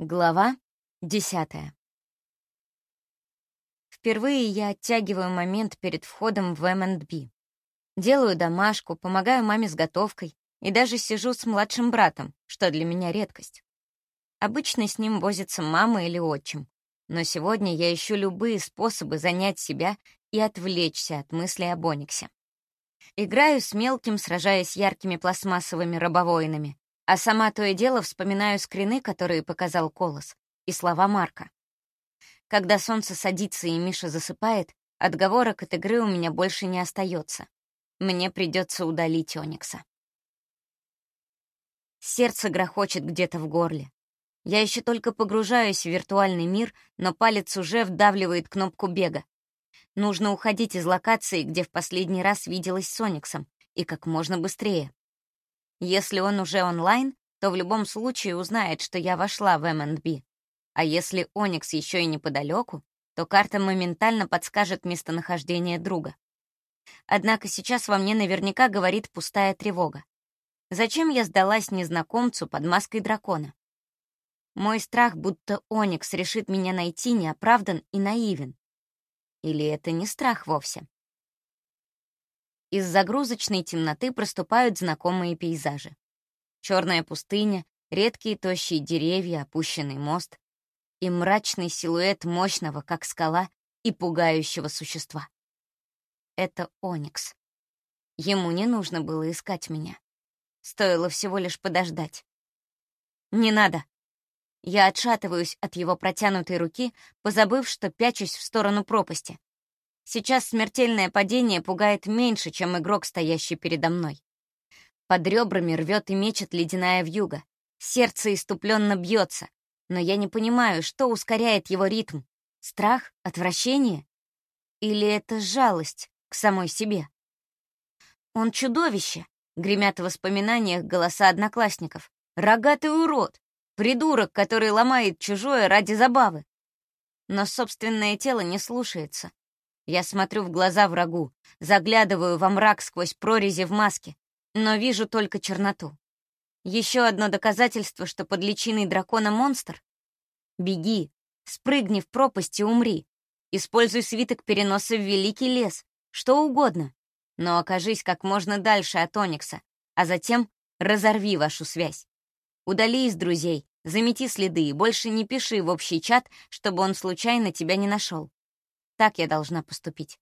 Глава 10. Впервые я оттягиваю момент перед входом в M&B. Делаю домашку, помогаю маме с готовкой и даже сижу с младшим братом, что для меня редкость. Обычно с ним возится мама или отчим, но сегодня я ищу любые способы занять себя и отвлечься от мыслей об Ониксе. Играю с мелким, сражаясь яркими пластмассовыми рабовоинами, а сама то и дело вспоминаю скрины, которые показал Колос, и слова Марка. Когда солнце садится и Миша засыпает, отговорок от игры у меня больше не остается. Мне придется удалить Оникса. Сердце грохочет где-то в горле. Я еще только погружаюсь в виртуальный мир, но палец уже вдавливает кнопку бега. Нужно уходить из локации, где в последний раз виделась с Ониксом, и как можно быстрее. Если он уже онлайн, то в любом случае узнает, что я вошла в M&B. А если Оникс еще и неподалеку, то карта моментально подскажет местонахождение друга. Однако сейчас во мне наверняка говорит пустая тревога. Зачем я сдалась незнакомцу под маской дракона? Мой страх, будто Оникс решит меня найти, неоправдан и наивен. Или это не страх вовсе? Из загрузочной темноты проступают знакомые пейзажи. Черная пустыня, редкие тощие деревья, опущенный мост и мрачный силуэт мощного, как скала, и пугающего существа. Это Оникс. Ему не нужно было искать меня. Стоило всего лишь подождать. «Не надо!» Я отшатываюсь от его протянутой руки, позабыв, что пячусь в сторону пропасти. Сейчас смертельное падение пугает меньше, чем игрок, стоящий передо мной. Под ребрами рвет и мечет ледяная вьюга. Сердце иступленно бьется, но я не понимаю, что ускоряет его ритм. Страх? Отвращение? Или это жалость к самой себе? «Он чудовище!» — гремят в воспоминаниях голоса одноклассников. «Рогатый урод! Придурок, который ломает чужое ради забавы!» Но собственное тело не слушается. Я смотрю в глаза врагу, заглядываю во мрак сквозь прорези в маске, но вижу только черноту. Еще одно доказательство, что под личиной дракона монстр. Беги, спрыгни в пропасть и умри. Используй свиток переноса в великий лес, что угодно. Но окажись как можно дальше от Оникса, а затем разорви вашу связь. Удали из друзей, замети следы и больше не пиши в общий чат, чтобы он случайно тебя не нашел. Так я должна поступить.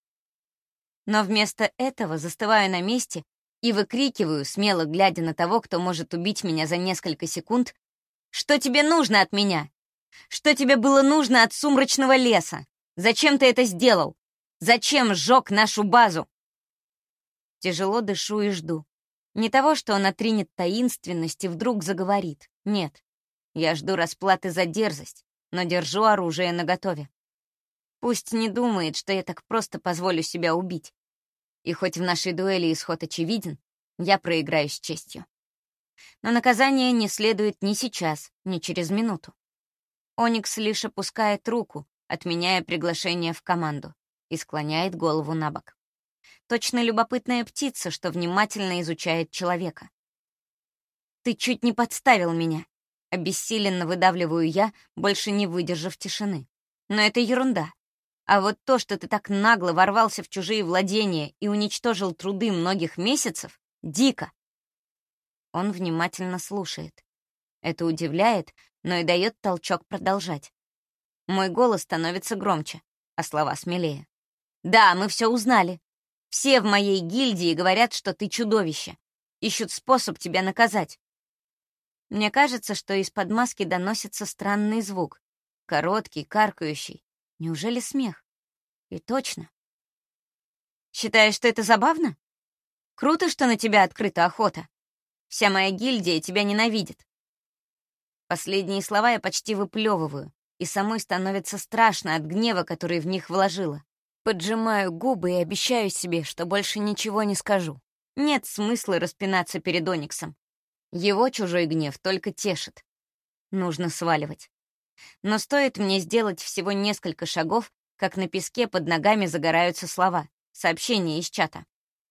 Но вместо этого застываю на месте и выкрикиваю, смело глядя на того, кто может убить меня за несколько секунд: «Что тебе нужно от меня? Что тебе было нужно от сумрачного леса? Зачем ты это сделал? Зачем сжег нашу базу?» Тяжело дышу и жду. Не того, что он отринет таинственность и вдруг заговорит. Нет. Я жду расплаты за дерзость, но держу оружие наготове. Пусть не думает, что я так просто позволю себя убить. И хоть в нашей дуэли исход очевиден, я проиграю с честью. Но наказание не следует ни сейчас, ни через минуту. Оникс лишь опускает руку, отменяя приглашение в команду, и склоняет голову на бок. Точно любопытная птица, что внимательно изучает человека. «Ты чуть не подставил меня», — обессиленно выдавливаю я, больше не выдержав тишины. «Но это ерунда. А вот то, что ты так нагло ворвался в чужие владения и уничтожил труды многих месяцев, дико». Он внимательно слушает. Это удивляет, но и дает толчок продолжать. Мой голос становится громче, а слова смелее. «Да, мы все узнали. Все в моей гильдии говорят, что ты чудовище. Ищут способ тебя наказать». Мне кажется, что из-под маски доносится странный звук. Короткий, каркающий. Неужели смех? И точно. «Считаешь, что это забавно? Круто, что на тебя открыта охота. Вся моя гильдия тебя ненавидит». Последние слова я почти выплевываю, и самой становится страшно от гнева, который в них вложила. Поджимаю губы и обещаю себе, что больше ничего не скажу. Нет смысла распинаться перед Ониксом. Его чужой гнев только тешит. Нужно сваливать. Но стоит мне сделать всего несколько шагов, как на песке под ногами загораются слова, сообщения из чата.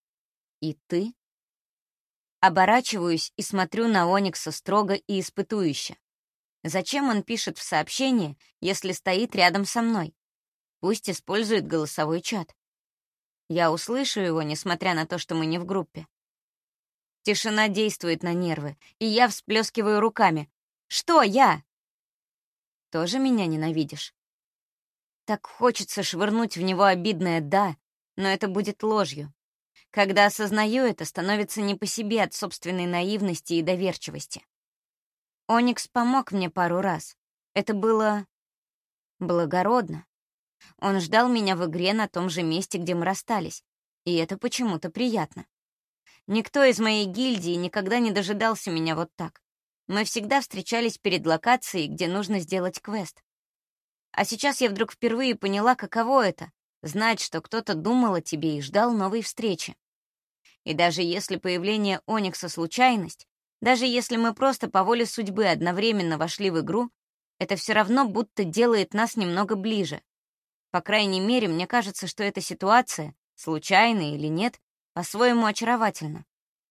«И ты?» Оборачиваюсь и смотрю на Оникса строго и испытующе. Зачем он пишет в сообщении, если стоит рядом со мной? Пусть использует голосовой чат. Я услышу его, несмотря на то, что мы не в группе. Тишина действует на нервы, и я всплескиваю руками. «Что я?» «Тоже меня ненавидишь?» Так хочется швырнуть в него обидное «да», но это будет ложью. Когда осознаю это, становится не по себе от собственной наивности и доверчивости. Оникс помог мне пару раз. Это было благородно. Он ждал меня в игре на том же месте, где мы расстались, и это почему-то приятно. Никто из моей гильдии никогда не дожидался меня вот так. Мы всегда встречались перед локацией, где нужно сделать квест. А сейчас я вдруг впервые поняла, каково это — знать, что кто-то думал о тебе и ждал новой встречи. И даже если появление Оникса — случайность, даже если мы просто по воле судьбы одновременно вошли в игру, это все равно будто делает нас немного ближе. По крайней мере, мне кажется, что эта ситуация, случайная или нет, по-своему очаровательна.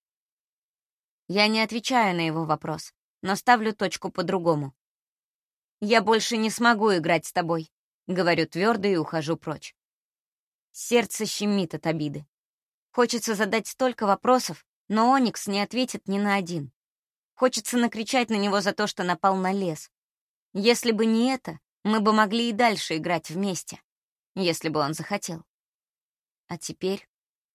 Я не отвечаю на его вопрос, но ставлю точку по-другому. «Я больше не смогу играть с тобой», — говорю твердо и ухожу прочь. Сердце щемит от обиды. Хочется задать столько вопросов, но Оникс не ответит ни на один. Хочется накричать на него за то, что напал на лес. Если бы не это, мы бы могли и дальше играть вместе, если бы он захотел. А теперь...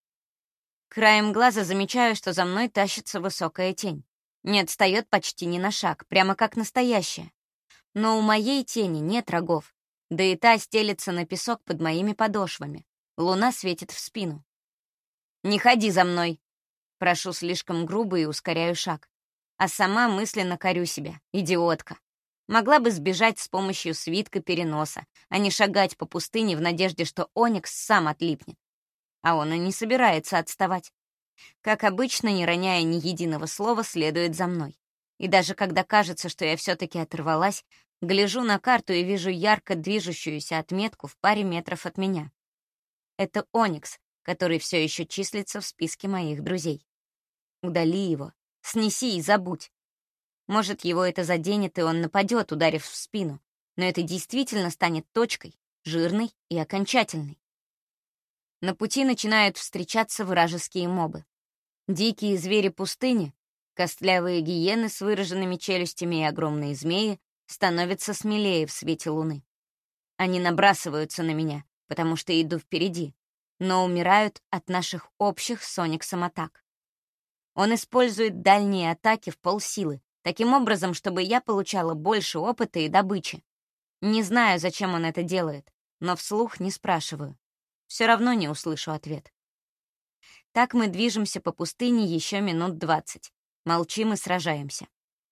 Краем глаза замечаю, что за мной тащится высокая тень. Не отстает почти ни на шаг, прямо как настоящая. Но у моей тени нет рогов, да и та стелется на песок под моими подошвами. Луна светит в спину. «Не ходи за мной!» Прошу слишком грубо и ускоряю шаг. А сама мысленно корю себя. Идиотка. Могла бы сбежать с помощью свитка переноса, а не шагать по пустыне в надежде, что Оникс сам отлипнет. А он и не собирается отставать. Как обычно, не роняя ни единого слова, следует за мной. И даже когда кажется, что я все-таки оторвалась, гляжу на карту и вижу ярко движущуюся отметку в паре метров от меня. Это Оникс, который все еще числится в списке моих друзей. Удали его, снеси и забудь. Может, его это заденет, и он нападет, ударив в спину, но это действительно станет точкой, жирной и окончательной. На пути начинают встречаться вражеские мобы. Дикие звери пустыни, костлявые гиены с выраженными челюстями и огромные змеи становятся смелее в свете луны. Они набрасываются на меня, потому что иду впереди, но умирают от наших общих с Ониксом атак. Он использует дальние атаки в полсилы, таким образом, чтобы я получала больше опыта и добычи. Не знаю, зачем он это делает, но вслух не спрашиваю. Все равно не услышу ответ. Так мы движемся по пустыне еще минут 20. Молчим и сражаемся.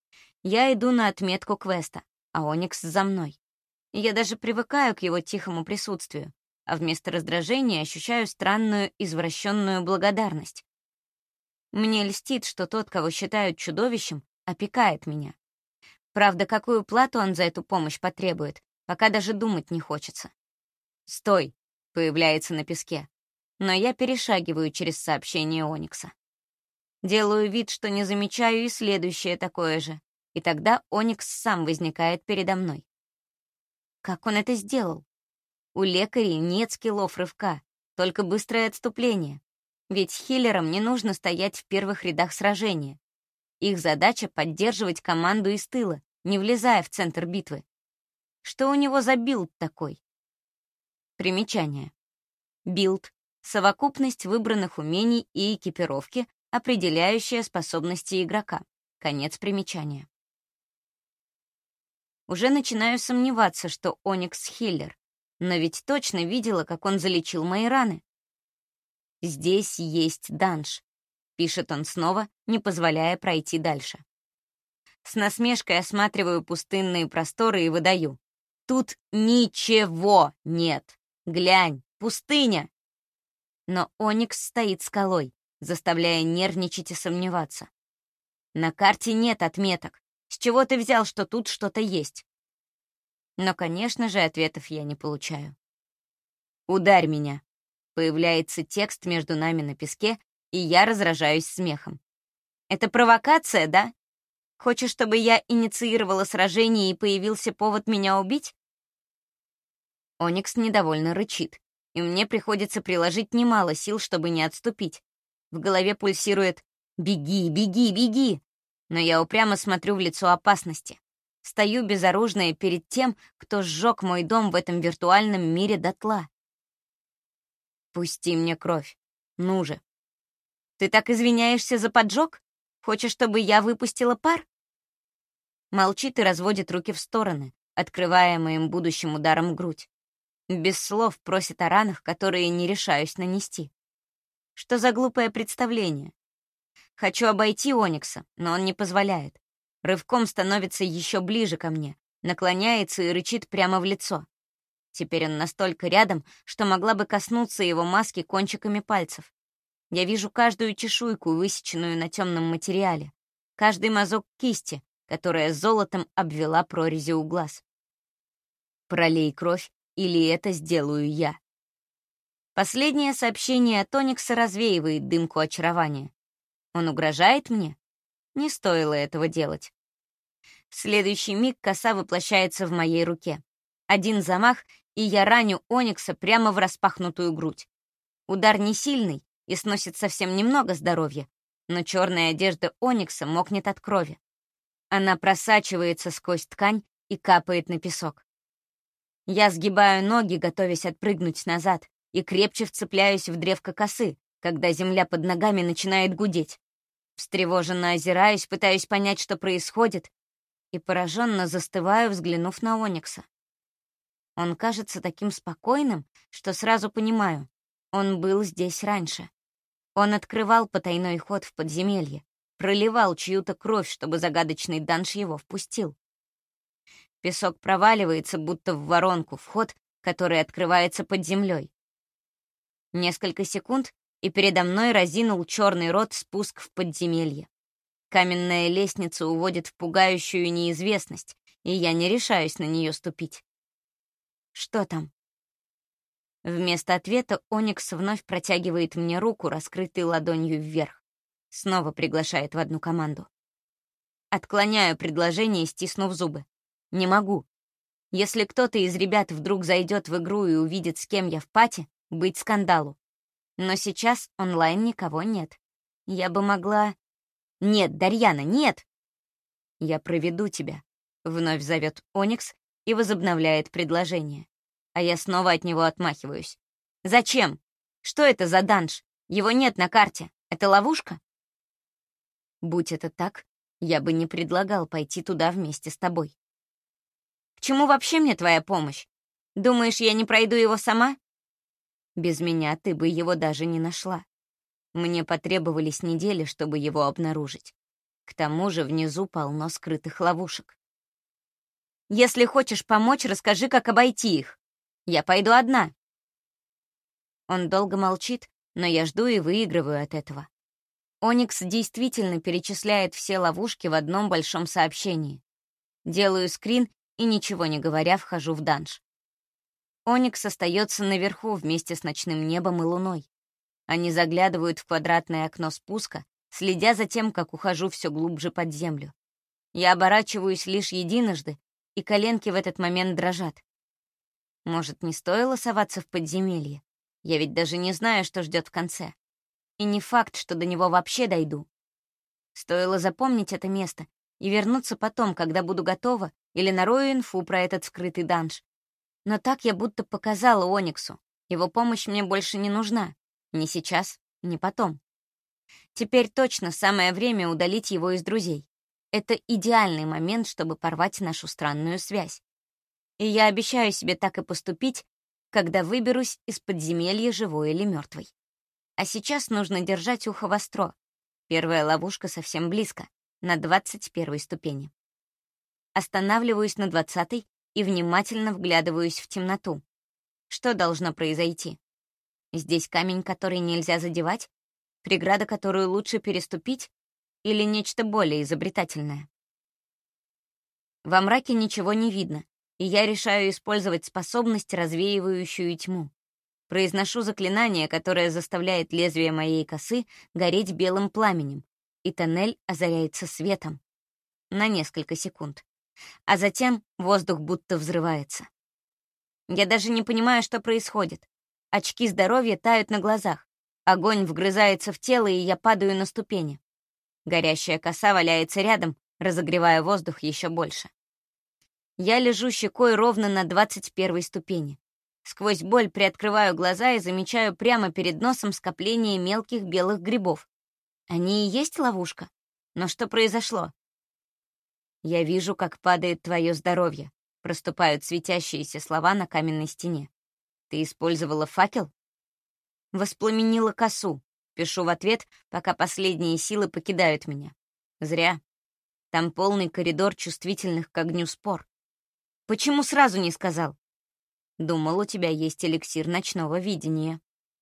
Я иду на отметку квеста, а Оникс за мной. И я даже привыкаю к его тихому присутствию, а вместо раздражения ощущаю странную извращенную благодарность. Мне льстит, что тот, кого считают чудовищем, опекает меня. Правда, какую плату он за эту помощь потребует, пока даже думать не хочется. «Стой!» — появляется на песке. Но я перешагиваю через сообщение Оникса. Делаю вид, что не замечаю и следующее такое же, и тогда Оникс сам возникает передо мной. Как он это сделал? У лекарей нет скиллов рывка, только быстрое отступление. Ведь хиллерам не нужно стоять в первых рядах сражения. Их задача — поддерживать команду из тыла, не влезая в центр битвы. Что у него за билд такой? Примечание. Билд — совокупность выбранных умений и экипировки, определяющая способности игрока. Конец примечания. Уже начинаю сомневаться, что Оникс хиллер, но ведь точно видела, как он залечил мои раны. «Здесь есть данж», — пишет он снова, не позволяя пройти дальше. С насмешкой осматриваю пустынные просторы и выдаю. «Тут ничего нет! Глянь, пустыня!» Но Оникс стоит скалой, заставляя нервничать и сомневаться. «На карте нет отметок. С чего ты взял, что тут что-то есть?» Но, конечно же, ответов я не получаю. «Ударь меня!» Появляется текст между нами на песке, и я разражаюсь смехом. «Это провокация, да? Хочешь, чтобы я инициировала сражение и появился повод меня убить? Оникс недовольно рычит, и мне приходится приложить немало сил, чтобы не отступить. В голове пульсирует «Беги, беги, беги!», но я упрямо смотрю в лицо опасности. Стою безоружная перед тем, кто сжег мой дом в этом виртуальном мире дотла. «Пусти мне кровь. Ну же!» «Ты так извиняешься за поджог? Хочешь, чтобы я выпустила пар?» Молчит и разводит руки в стороны, открывая моим будущим ударом грудь. Без слов просит о ранах, которые не решаюсь нанести. Что за глупое представление? Хочу обойти Оникса, но он не позволяет. Рывком становится еще ближе ко мне, наклоняется и рычит прямо в лицо. Теперь он настолько рядом, что могла бы коснуться его маски кончиками пальцев. Я вижу каждую чешуйку, высеченную на темном материале, каждый мазок кисти, которая золотом обвела прорези у глаз. Пролей кровь, или это сделаю я. Последнее сообщение от Оникса развеивает дымку очарования. Он угрожает мне? Не стоило этого делать. В следующий миг коса воплощается в моей руке. Один замах, и я раню Оникса прямо в распахнутую грудь. Удар не сильный и сносит совсем немного здоровья, но черная одежда Оникса мокнет от крови. Она просачивается сквозь ткань и капает на песок. Я сгибаю ноги, готовясь отпрыгнуть назад, и крепче вцепляюсь в древко косы, когда земля под ногами начинает гудеть. Встревоженно озираюсь, пытаюсь понять, что происходит, и пораженно застываю, взглянув на Оникса. Он кажется таким спокойным, что сразу понимаю, он был здесь раньше. Он открывал потайной ход в подземелье, проливал чью-то кровь, чтобы загадочный данж его впустил. Песок проваливается, будто в воронку, вход, который открывается под землей. Несколько секунд, и передо мной разинул черный рот спуск в подземелье. Каменная лестница уводит в пугающую неизвестность, и я не решаюсь на нее ступить. Что там? Вместо ответа Оникс вновь протягивает мне руку, раскрытой ладонью вверх. Снова приглашает в одну команду. Отклоняю предложение, стиснув зубы. Не могу. Если кто-то из ребят вдруг зайдет в игру и увидит, с кем я в пати, быть скандалу. Но сейчас онлайн никого нет. Я бы могла... «Нет, Дарьяна, нет!» «Я проведу тебя», — вновь зовет Оникс и возобновляет предложение. А я снова от него отмахиваюсь. «Зачем? Что это за данж? Его нет на карте. Это ловушка?» «Будь это так, я бы не предлагал пойти туда вместе с тобой». «К чему вообще мне твоя помощь? Думаешь, я не пройду его сама?» «Без меня ты бы его даже не нашла. Мне потребовались недели, чтобы его обнаружить. К тому же внизу полно скрытых ловушек. Если хочешь помочь, расскажи, как обойти их. Я пойду одна». Он долго молчит, но я жду и выигрываю от этого. Оникс действительно перечисляет все ловушки в одном большом сообщении. Делаю скрин и, ничего не говоря, вхожу в данж. Оникс остается наверху вместе с ночным небом и луной. Они заглядывают в квадратное окно спуска, следя за тем, как ухожу все глубже под землю. Я оборачиваюсь лишь единожды, и коленки в этот момент дрожат. Может, не стоило соваться в подземелье? Я ведь даже не знаю, что ждет в конце. И не факт, что до него вообще дойду. Стоило запомнить это место и вернуться потом, когда буду готова, или нарою инфу про этот скрытый данж. Но так я будто показала Ониксу. Его помощь мне больше не нужна. Ни сейчас, ни потом. Теперь точно самое время удалить его из друзей. Это идеальный момент, чтобы порвать нашу странную связь. И я обещаю себе так и поступить, когда выберусь из подземелья живой или мертвой. А сейчас нужно держать ухо востро. Первая ловушка совсем близко, на 21-й ступени. Останавливаюсь на 20-й и внимательно вглядываюсь в темноту. Что должно произойти? Здесь камень, который нельзя задевать? Преграда, которую лучше переступить? Или нечто более изобретательное? Во мраке ничего не видно, и я решаю использовать способность, развеивающую тьму. Произношу заклинание, которое заставляет лезвие моей косы гореть белым пламенем, и тоннель озаряется светом. на несколько секунд. А затем воздух будто взрывается. Я даже не понимаю, что происходит. Очки здоровья тают на глазах. Огонь вгрызается в тело, и я падаю на ступени. Горящая коса валяется рядом, разогревая воздух еще больше. Я лежу щекой ровно на 21-й ступени. Сквозь боль приоткрываю глаза и замечаю прямо перед носом скопление мелких белых грибов. Они и есть ловушка? Но что произошло? «Я вижу, как падает твое здоровье», — проступают светящиеся слова на каменной стене. «Ты использовала факел?» «Воспламенила косу», — пишу в ответ, пока последние силы покидают меня. «Зря. Там полный коридор чувствительных к огню спор. Почему сразу не сказал?» «Думал, у тебя есть эликсир ночного видения».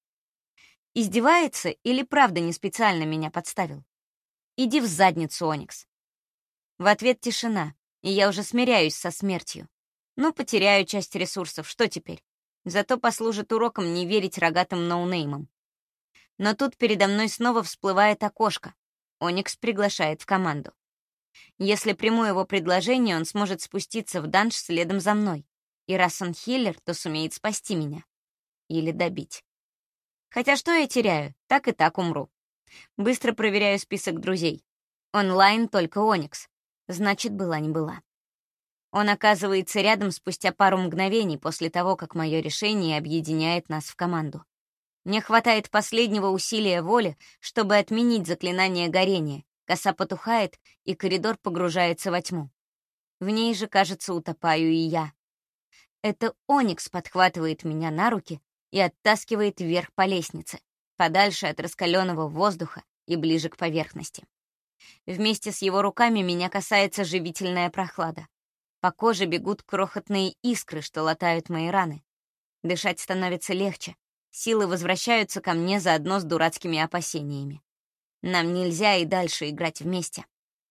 Издевается или правда не специально меня подставил? «Иди в задницу, Оникс». В ответ тишина, и я уже смиряюсь со смертью. Ну, потеряю часть ресурсов, что теперь? Зато послужит уроком не верить рогатым ноунеймам. Но тут передо мной снова всплывает окошко. Оникс приглашает в команду. Если приму его предложение, он сможет спуститься в данж следом за мной. И раз он хиллер, то сумеет спасти меня. Или добить. Хотя что я теряю? Так и так умру. Быстро проверяю список друзей. Онлайн только Оникс. Значит, была не была. Он оказывается рядом спустя пару мгновений после того, как мое решение объединяет нас в команду. Мне хватает последнего усилия воли, чтобы отменить заклинание горения. Коса потухает, и коридор погружается во тьму. В ней же, кажется, утопаю и я. Это Оникс подхватывает меня на руки и оттаскивает вверх по лестнице, подальше от раскаленного воздуха и ближе к поверхности. Вместе с его руками меня касается живительная прохлада. По коже бегут крохотные искры, что латают мои раны. Дышать становится легче. Силы возвращаются ко мне заодно с дурацкими опасениями. Нам нельзя и дальше играть вместе.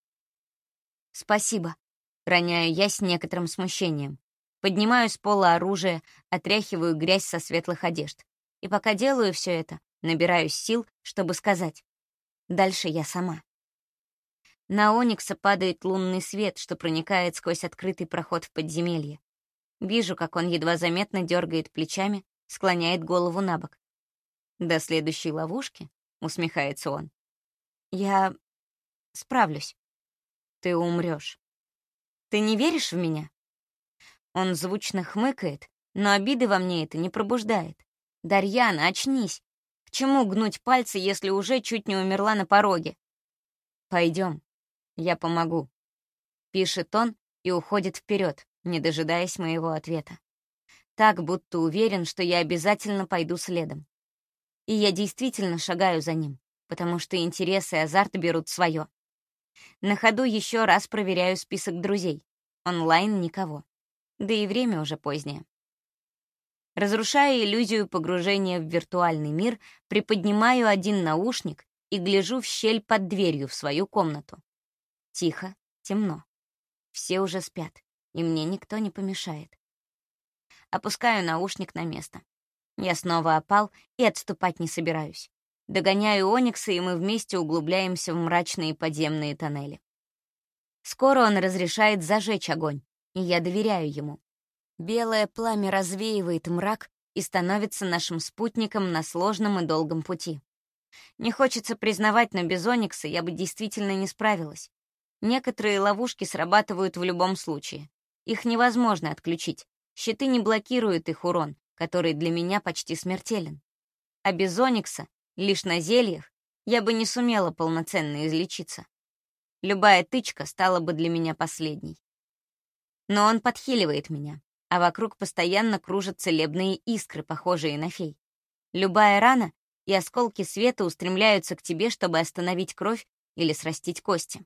«Спасибо», — роняю я с некоторым смущением. Поднимаю с пола оружие, отряхиваю грязь со светлых одежд. И пока делаю все это, набираюсь сил, чтобы сказать. Дальше я сама. На Оникса падает лунный свет, что проникает сквозь открытый проход в подземелье. Вижу, как он едва заметно дергает плечами, склоняет голову на бок. «До следующей ловушки?» — усмехается он. «Я справлюсь. Ты умрешь. Ты не веришь в меня?» Он звучно хмыкает, но обиды во мне это не пробуждает. «Дарьяна, очнись! К чему гнуть пальцы, если уже чуть не умерла на пороге?» «Пойдем, я помогу», — пишет он и уходит вперед, не дожидаясь моего ответа. Так, будто уверен, что я обязательно пойду следом. И я действительно шагаю за ним, потому что интерес и азарт берут свое. На ходу еще раз проверяю список друзей. Онлайн никого. Да и время уже позднее. Разрушая иллюзию погружения в виртуальный мир, приподнимаю один наушник и гляжу в щель под дверью в свою комнату. Тихо, темно. Все уже спят, и мне никто не помешает. Опускаю наушник на место. Я снова опал и отступать не собираюсь. Догоняю Оникса, и мы вместе углубляемся в мрачные подземные тоннели. Скоро он разрешает зажечь огонь, и я доверяю ему. Белое пламя развеивает мрак и становится нашим спутником на сложном и долгом пути. Не хочется признавать, но без Оникса я бы действительно не справилась. Некоторые ловушки срабатывают в любом случае. Их невозможно отключить. Щиты не блокируют их урон, который для меня почти смертелен. А без Оникса, лишь на зельях, я бы не сумела полноценно излечиться. Любая тычка стала бы для меня последней. Но он подхиливает меня, а вокруг постоянно кружат целебные искры, похожие на фей. Любая рана и осколки света устремляются к тебе, чтобы остановить кровь или срастить кости.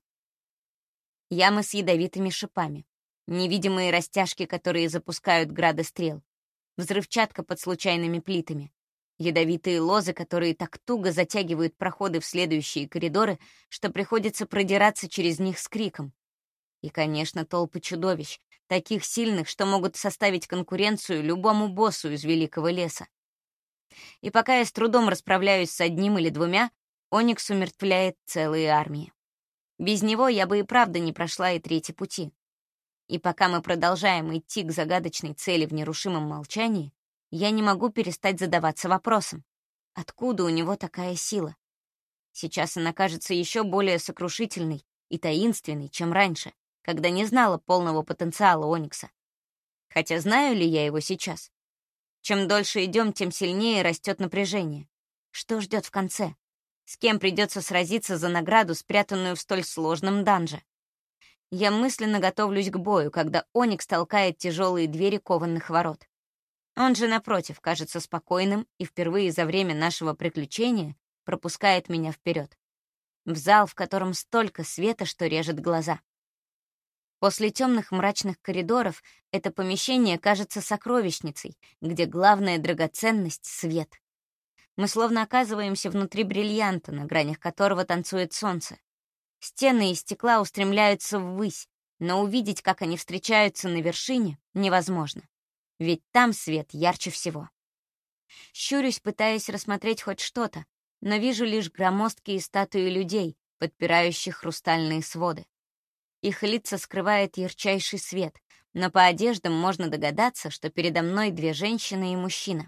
Ямы с ядовитыми шипами, невидимые растяжки, которые запускают грады стрел, взрывчатка под случайными плитами, ядовитые лозы, которые так туго затягивают проходы в следующие коридоры, что приходится продираться через них с криком. И, конечно, толпы чудовищ, таких сильных, что могут составить конкуренцию любому боссу из Великого леса. И пока я с трудом расправляюсь с одним или двумя, Оникс умертвляет целые армии. Без него я бы и правда не прошла и трети пути. И пока мы продолжаем идти к загадочной цели в нерушимом молчании, я не могу перестать задаваться вопросом, откуда у него такая сила? Сейчас она кажется еще более сокрушительной и таинственной, чем раньше, когда не знала полного потенциала Оникса. Хотя знаю ли я его сейчас? Чем дольше идем, тем сильнее растет напряжение. Что ждет в конце? С кем придется сразиться за награду, спрятанную в столь сложном данже? Я мысленно готовлюсь к бою, когда Оникс толкает тяжелые двери кованых ворот. Он же, напротив, кажется спокойным и впервые за время нашего приключения пропускает меня вперед. В зал, в котором столько света, что режет глаза. После темных мрачных коридоров это помещение кажется сокровищницей, где главная драгоценность — свет. Мы словно оказываемся внутри бриллианта, на гранях которого танцует солнце. Стены из стекла устремляются ввысь, но увидеть, как они встречаются на вершине, невозможно. Ведь там свет ярче всего. Щурюсь, пытаясь рассмотреть хоть что-то, но вижу лишь громоздкие статуи людей, подпирающих хрустальные своды. Их лица скрывает ярчайший свет, но по одеждам можно догадаться, что передо мной две женщины и мужчина.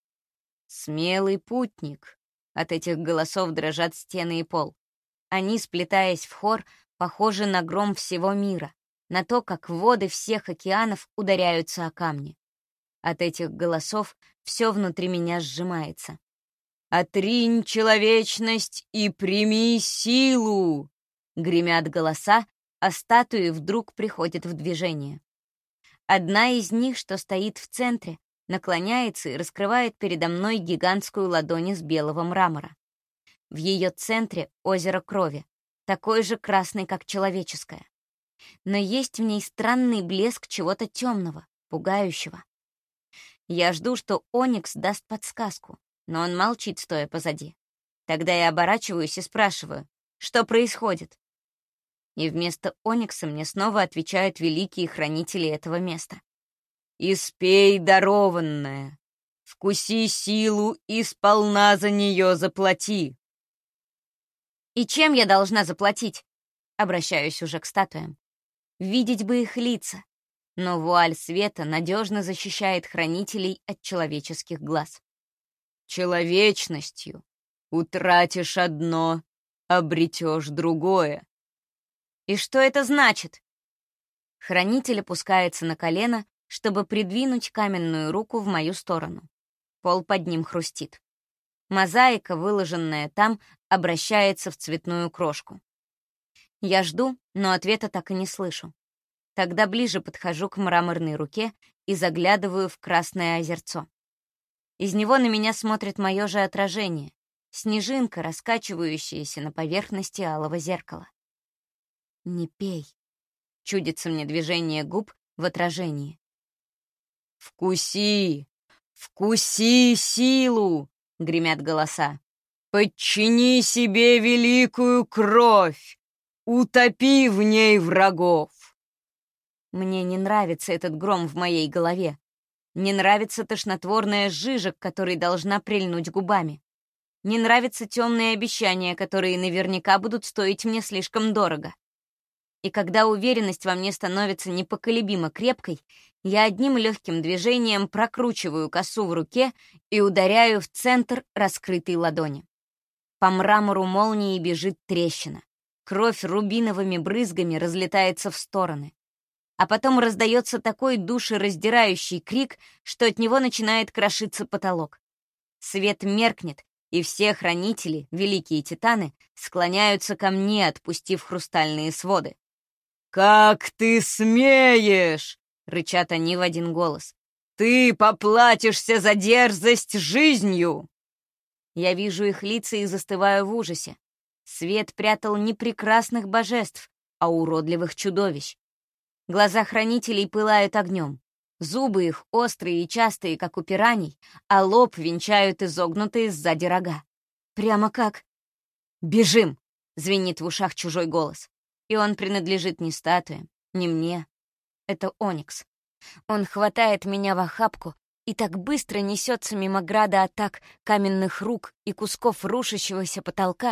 «Смелый путник!» От этих голосов дрожат стены и пол. Они, сплетаясь в хор, похожи на гром всего мира, на то, как воды всех океанов ударяются о камни. От этих голосов все внутри меня сжимается. «Отринь человечность и прими силу!» Гремят голоса, а статуи вдруг приходят в движение. Одна из них, что стоит в центре, наклоняется и раскрывает передо мной гигантскую ладонь из белого мрамора. В ее центре озеро крови, такой же красный, как человеческое. Но есть в ней странный блеск чего-то темного, пугающего. Я жду, что Оникс даст подсказку, но он молчит, стоя позади. Тогда я оборачиваюсь и спрашиваю, что происходит? И вместо Оникса мне снова отвечают великие хранители этого места. «Испей дарованное, вкуси силу и сполна за нее заплати». «И чем я должна заплатить?» Обращаюсь уже к статуям. Видеть бы их лица, но вуаль света надежно защищает хранителей от человеческих глаз. «Человечностью утратишь одно, обретешь другое». «И что это значит?» Хранитель опускается на колено, чтобы придвинуть каменную руку в мою сторону. Пол под ним хрустит. Мозаика, выложенная там, обращается в цветную крошку. Я жду, но ответа так и не слышу. Тогда ближе подхожу к мраморной руке и заглядываю в красное озерцо. Из него на меня смотрит мое же отражение, снежинка, раскачивающаяся на поверхности алого зеркала. «Не пей», — чудится мне движение губ в отражении. «Вкуси! Вкуси силу!» — гремят голоса. «Подчини себе великую кровь! Утопи в ней врагов!» Мне не нравится этот гром в моей голове. Не нравится тошнотворная жижа, к которой должна прильнуть губами. Не нравятся темные обещания, которые наверняка будут стоить мне слишком дорого. И когда уверенность во мне становится непоколебимо крепкой, я одним легким движением прокручиваю косу в руке и ударяю в центр раскрытой ладони. По мрамору молнией бежит трещина. Кровь рубиновыми брызгами разлетается в стороны. А потом раздается такой душераздирающий крик, что от него начинает крошиться потолок. Свет меркнет, и все хранители, великие титаны, склоняются ко мне, отпустив хрустальные своды. «Как ты смеешь!» — рычат они в один голос. «Ты поплатишься за дерзость жизнью!» Я вижу их лица и застываю в ужасе. Свет прятал не прекрасных божеств, а уродливых чудовищ. Глаза хранителей пылают огнем. Зубы их острые и частые, как у пираний, а лоб венчают изогнутые сзади рога. Прямо как... «Бежим!» — звенит в ушах чужой голос. И он принадлежит не статуе, не мне. Это Оникс. Он хватает меня в охапку и так быстро несется мимо града атак каменных рук и кусков рушащегося потолка,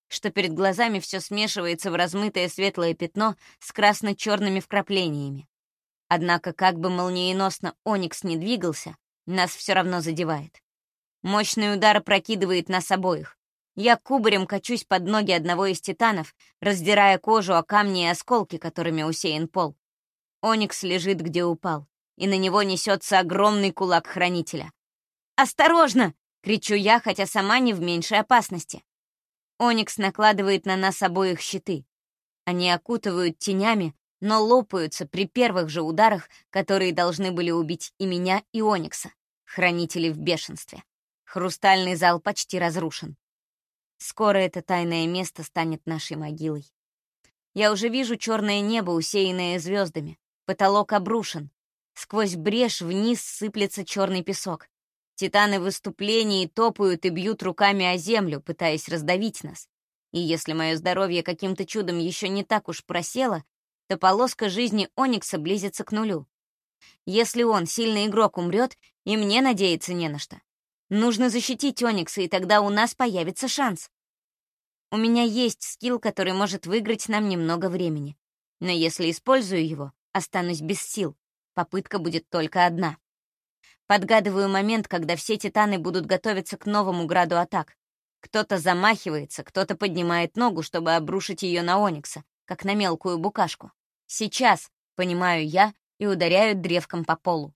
что перед глазами все смешивается в размытое светлое пятно с красно-черными вкраплениями. Однако, как бы молниеносно Оникс не двигался, нас все равно задевает. Мощный удар опрокидывает нас обоих. Я кубарем качусь под ноги одного из титанов, раздирая кожу о камни и осколки, которыми усеян пол. Оникс лежит, где упал, и на него несется огромный кулак хранителя. «Осторожно!» — кричу я, хотя сама не в меньшей опасности. Оникс накладывает на нас обоих щиты. Они окутывают тенями, но лопаются при первых же ударах, которые должны были убить и меня, и Оникса. Хранители в бешенстве. Хрустальный зал почти разрушен. Скоро это тайное место станет нашей могилой. Я уже вижу черное небо, усеянное звездами. Потолок обрушен. Сквозь брешь вниз сыплется черный песок. Титаны в выступлении топают и бьют руками о землю, пытаясь раздавить нас. И если мое здоровье каким-то чудом еще не так уж просело, то полоска жизни Оникса близится к нулю. Если он, сильный игрок, умрет, и мне надеяться не на что. Нужно защитить Оникса, и тогда у нас появится шанс. У меня есть скилл, который может выиграть нам немного времени. Но если использую его, останусь без сил. Попытка будет только одна. Подгадываю момент, когда все титаны будут готовиться к новому граду атак. Кто-то замахивается, кто-то поднимает ногу, чтобы обрушить ее на Оникса, как на мелкую букашку. Сейчас, понимаю я, и ударяют древком по полу.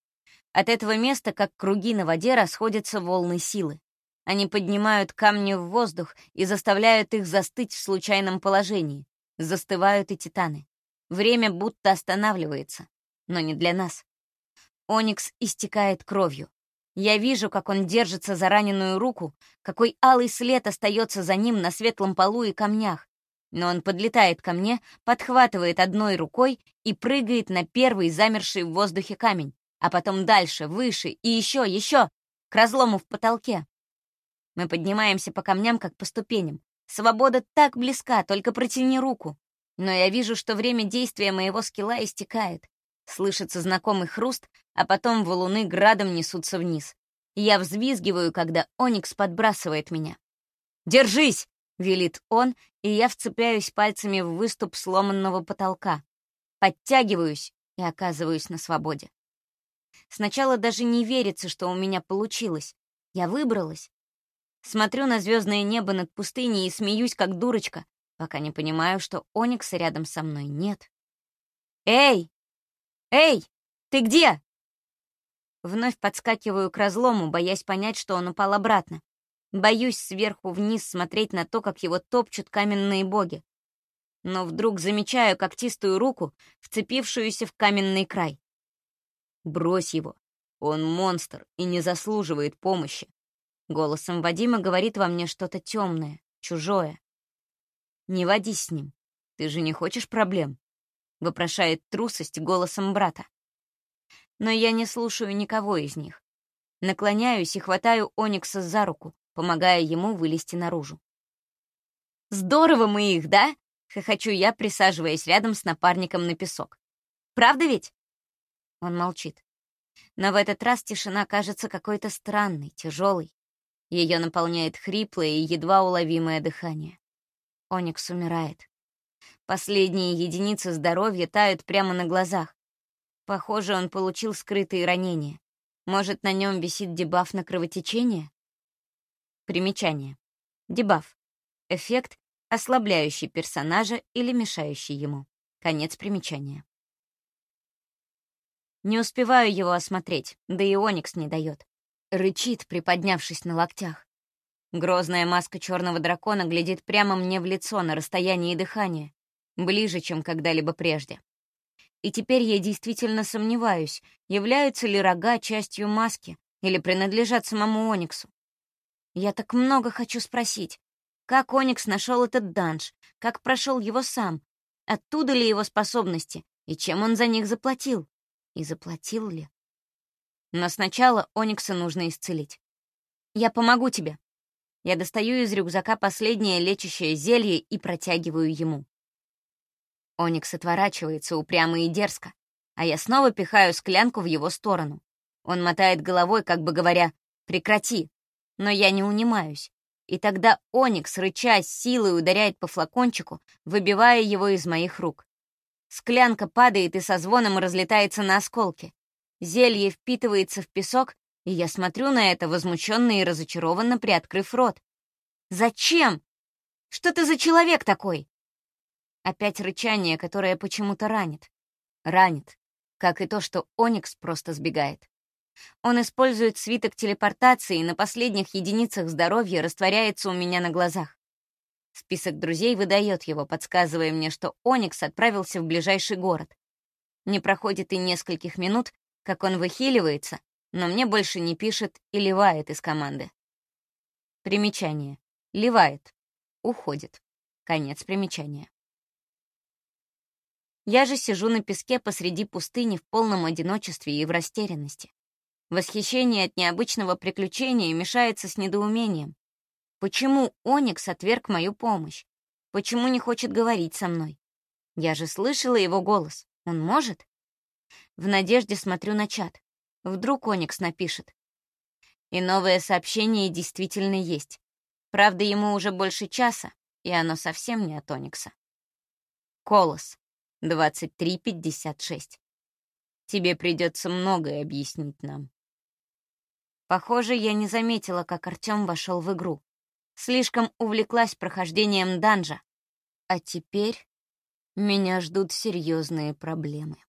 От этого места, как круги на воде, расходятся волны силы. Они поднимают камни в воздух и заставляют их застыть в случайном положении. Застывают и титаны. Время будто останавливается, но не для нас. Оникс истекает кровью. Я вижу, как он держится за раненую руку, какой алый след остается за ним на светлом полу и камнях. Но он подлетает ко мне, подхватывает одной рукой и прыгает на первый замерший в воздухе камень, а потом дальше, выше и еще, к разлому в потолке. Мы поднимаемся по камням, как по ступеням. Свобода так близка, только протяни руку. Но я вижу, что время действия моего скилла истекает. Слышится знакомый хруст, а потом валуны градом несутся вниз. Я взвизгиваю, когда Оникс подбрасывает меня. «Держись!» — велит он, и я вцепляюсь пальцами в выступ сломанного потолка. Подтягиваюсь и оказываюсь на свободе. Сначала даже не верится, что у меня получилось. Я выбралась. Смотрю на звездное небо над пустыней и смеюсь, как дурочка, пока не понимаю, что Оникса рядом со мной нет. «Эй! Эй! Ты где?» Вновь подскакиваю к разлому, боясь понять, что он упал обратно. Боюсь сверху вниз смотреть на то, как его топчут каменные боги. Но вдруг замечаю когтистую руку, вцепившуюся в каменный край. «Брось его. Он монстр и не заслуживает помощи». Голосом Вадима говорит во мне что-то темное, чужое. «Не водись с ним. Ты же не хочешь проблем?» — вопрошает трусость голосом брата. Но я не слушаю никого из них. Наклоняюсь и хватаю Оникса за руку, помогая ему вылезти наружу. «Здорово мы их, да?» — хохочу я, присаживаясь рядом с напарником на песок. «Правда ведь?» Он молчит. Но в этот раз тишина кажется какой-то странной, тяжелой. Ее наполняет хриплое и едва уловимое дыхание. Оникс умирает. Последние единицы здоровья тают прямо на глазах. Похоже, он получил скрытые ранения. Может, на нем висит дебаф на кровотечение? Примечание. Дебаф. Эффект, ослабляющий персонажа или мешающий ему. Конец примечания. Не успеваю его осмотреть, да и Оникс не дает. Рычит, приподнявшись на локтях. Грозная маска черного дракона глядит прямо мне в лицо на расстоянии дыхания, ближе, чем когда-либо прежде. И теперь я действительно сомневаюсь, являются ли рога частью маски или принадлежат самому Ониксу. Я так много хочу спросить. Как Оникс нашел этот данж? Как прошел его сам? Оттуда ли его способности? И чем он за них заплатил? И заплатил ли? Но сначала Оникса нужно исцелить. Я помогу тебе. Я достаю из рюкзака последнее лечащее зелье и протягиваю ему. Оникс отворачивается упрямо и дерзко, а я снова пихаю склянку в его сторону. Он мотает головой, как бы говоря: «Прекрати!» Но я не унимаюсь. И тогда Оникс, рыча, с силой ударяет по флакончику, выбивая его из моих рук. Склянка падает и со звоном разлетается на осколки. Зелье впитывается в песок, и я смотрю на это, возмущенно и разочарованно приоткрыв рот. «Зачем? Что ты за человек такой?» Опять рычание, которое почему-то ранит. Ранит, как и то, что Оникс просто сбегает. Он использует свиток телепортации и на последних единицах здоровья растворяется у меня на глазах. Список друзей выдает его, подсказывая мне, что Оникс отправился в ближайший город. Не проходит и нескольких минут, как он выхиливается, но мне больше не пишет и ливает из команды. Примечание. Ливает. Уходит. Конец примечания. Я же сижу на песке посреди пустыни в полном одиночестве и в растерянности. Восхищение от необычного приключения мешается с недоумением. Почему Оникс отверг мою помощь? Почему не хочет говорить со мной? Я же слышала его голос. Он может? В надежде смотрю на чат. Вдруг Оникс напишет. И новое сообщение действительно есть. Правда, ему уже больше часа, и оно совсем не от Оникса. Колос, 23:56. Тебе придется многое объяснить нам. Похоже, я не заметила, как Артём вошел в игру. Слишком увлеклась прохождением данжа. А теперь меня ждут серьезные проблемы.